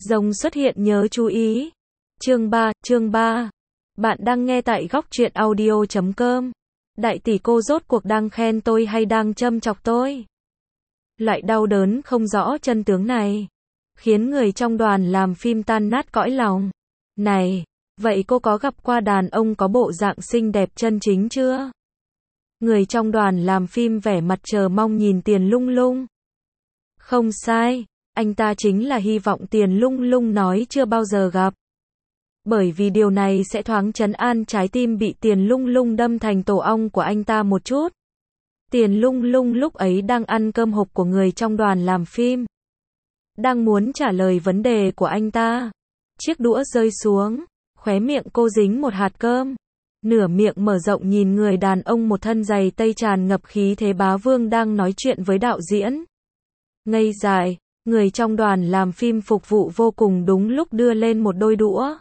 Rồng xuất hiện nhớ chú ý. Chương 3. Bạn đang nghe tại góc truyện audio.com. Đại tỷ cô rốt cuộc đang khen tôi hay đang châm chọc tôi? Loại đau đớn không rõ chân tướng này khiến người trong đoàn làm phim tan nát cõi lòng. Này, vậy cô có gặp qua đàn ông có bộ dạng xinh đẹp chân chính chưa? Người trong đoàn làm phim vẻ mặt chờ mong nhìn Tiền Lung Lung. Không sai, anh ta chính là hy vọng Tiền Lung Lung nói chưa bao giờ gặp. Bởi vì điều này sẽ thoáng trấn an trái tim bị Tiền Lung Lung đâm thành tổ ong của anh ta một chút. Tiền Lung Lung lúc ấy đang ăn cơm hộp của người trong đoàn làm phim. Đang muốn trả lời vấn đề của anh ta. Chiếc đũa rơi xuống, khóe miệng cô dính một hạt cơm. Nửa miệng mở rộng nhìn người đàn ông một thân giày tây tràn ngập khí thế bá vương đang nói chuyện với đạo diễn. Ngây dại, người trong đoàn làm phim phục vụ vô cùng đúng lúc đưa lên một đôi đũa.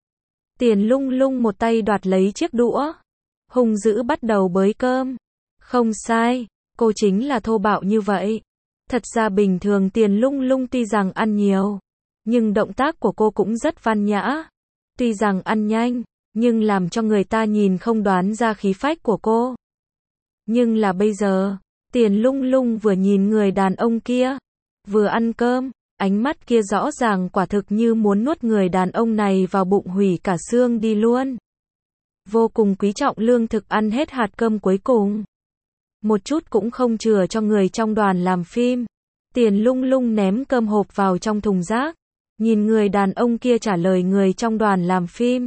Tiền Lung Lung một tay đoạt lấy chiếc đũa, hung dữ bắt đầu bới cơm. Không sai, cô chính là thô bạo như vậy. Thật ra bình thường Tiền Lung Lung tuy rằng ăn nhiều, nhưng động tác của cô cũng rất văn nhã. Tuy rằng ăn nhanh, nhưng làm cho người ta nhìn không đoán ra khí phách của cô. Nhưng là bây giờ, Tiền Lung Lung vừa nhìn người đàn ông kia, vừa ăn cơm, ánh mắt kia rõ ràng quả thực như muốn nuốt người đàn ông này vào bụng hủy cả xương đi luôn. Vô cùng quý trọng lương thực ăn hết hạt cơm cuối cùng. Một chút cũng không chừa cho người trong đoàn làm phim. Tiền Lung Lung ném cơm hộp vào trong thùng rác. Nhìn người đàn ông kia trả lời người trong đoàn làm phim.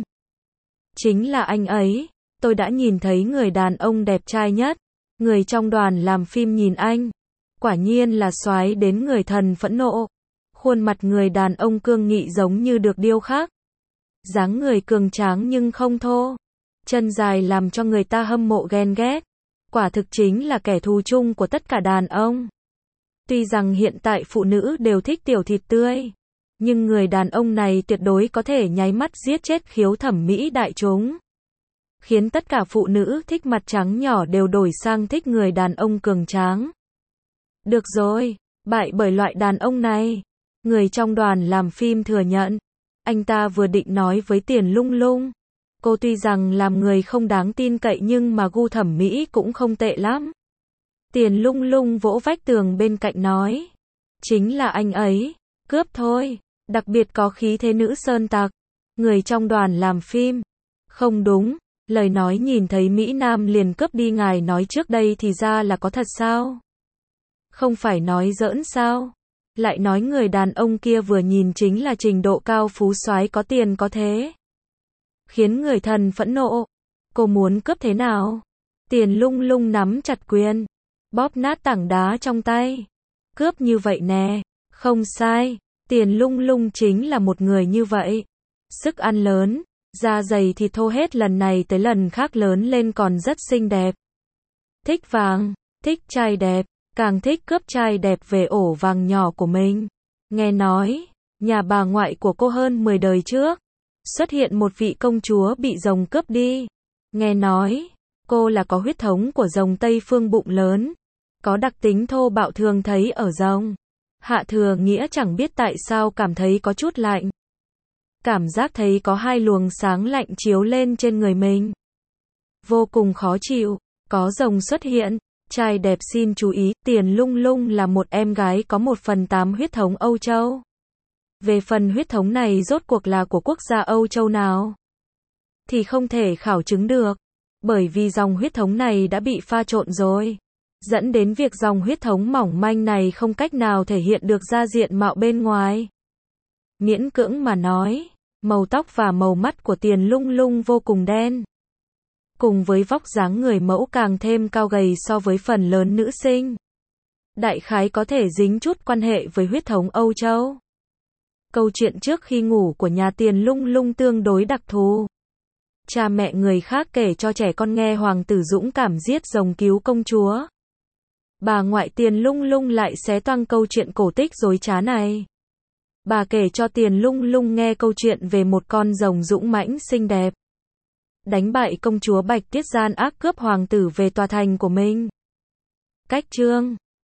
Chính là anh ấy. Tôi đã nhìn thấy người đàn ông đẹp trai nhất. Người trong đoàn làm phim nhìn anh. Quả nhiên là soái đến người thần phẫn nộ. Khuôn mặt người đàn ông cương nghị giống như được điêu khắc. Dáng người cường tráng nhưng không thô. Chân dài làm cho người ta hâm mộ ghen ghét. Quả thực chính là kẻ thù chung của tất cả đàn ông. Tuy rằng hiện tại phụ nữ đều thích tiểu thịt tươi, nhưng người đàn ông này tuyệt đối có thể nháy mắt giết chết khiếu thẩm mỹ đại chúng. Khiến tất cả phụ nữ thích mặt trắng nhỏ đều đổi sang thích người đàn ông cường tráng. Được rồi, bại bởi loại đàn ông này. Người trong đoàn làm phim thừa nhận. Anh ta vừa định nói với Tiền Lung Lung. Cô tuy rằng làm người không đáng tin cậy nhưng mà gu thẩm mỹ cũng không tệ lắm. Tiền Lung Lung vỗ vách tường bên cạnh nói. Chính là anh ấy, cướp thôi, đặc biệt có khí thế nữ sơn tặc. Người trong đoàn làm phim. Không đúng, lời nói nhìn thấy Mỹ Nam liền cướp đi ngài nói trước đây thì ra là có thật sao? Không phải nói giỡn sao? Lại nói người đàn ông kia vừa nhìn chính là trình độ cao phú soái có tiền có thế. Khiến người thần phẫn nộ. Cô muốn cướp thế nào? Tiền Lung Lung nắm chặt quyền, bóp nát tảng đá trong tay. Cướp như vậy nè. Không sai, Tiền Lung Lung chính là một người như vậy. Sức ăn lớn, da dày thịt thô hết lần này tới lần khác lớn lên còn rất xinh đẹp. Thích vàng, thích trai đẹp, càng thích cướp trai đẹp về ổ vàng nhỏ của mình. Nghe nói, nhà bà ngoại của cô hơn 10 đời trước xuất hiện một vị công chúa bị rồng cướp đi. Nghe nói, cô là có huyết thống của rồng Tây Phương bụng lớn, có đặc tính thô bạo thường thấy ở rồng. Hạ Thừa Nghĩa chẳng biết tại sao cảm thấy có chút lạnh. Cảm giác thấy có hai luồng sáng lạnh chiếu lên trên người mình. Vô cùng khó chịu, có rồng xuất hiện. Trai đẹp xin chú ý, Tiền Lung Lung là một em gái có 1/8 huyết thống Âu Châu. Về phần huyết thống này rốt cuộc là của quốc gia Âu Châu nào? Thì không thể khảo chứng được. Bởi vì dòng huyết thống này đã bị pha trộn rồi. Dẫn đến việc dòng huyết thống mỏng manh này không cách nào thể hiện được ra diện mạo bên ngoài. Miễn cưỡng mà nói, màu tóc và màu mắt của Tiền Lung Lung vô cùng đen. Cùng với vóc dáng người mẫu càng thêm cao gầy so với phần lớn nữ sinh. Đại khái có thể dính chút quan hệ với huyết thống Âu Châu. Câu chuyện trước khi ngủ của nhà Tiền Lung Lung tương đối đặc thù. Cha mẹ người khác kể cho trẻ con nghe hoàng tử dũng cảm giết rồng cứu công chúa. Bà ngoại Tiền Lung Lung lại xé toang câu chuyện cổ tích dối trá này. Bà kể cho Tiền Lung Lung nghe câu chuyện về một con rồng dũng mãnh xinh đẹp. Đánh bại công chúa Bạch Tuyết gian ác cướp hoàng tử về tòa thành của mình. Cách chương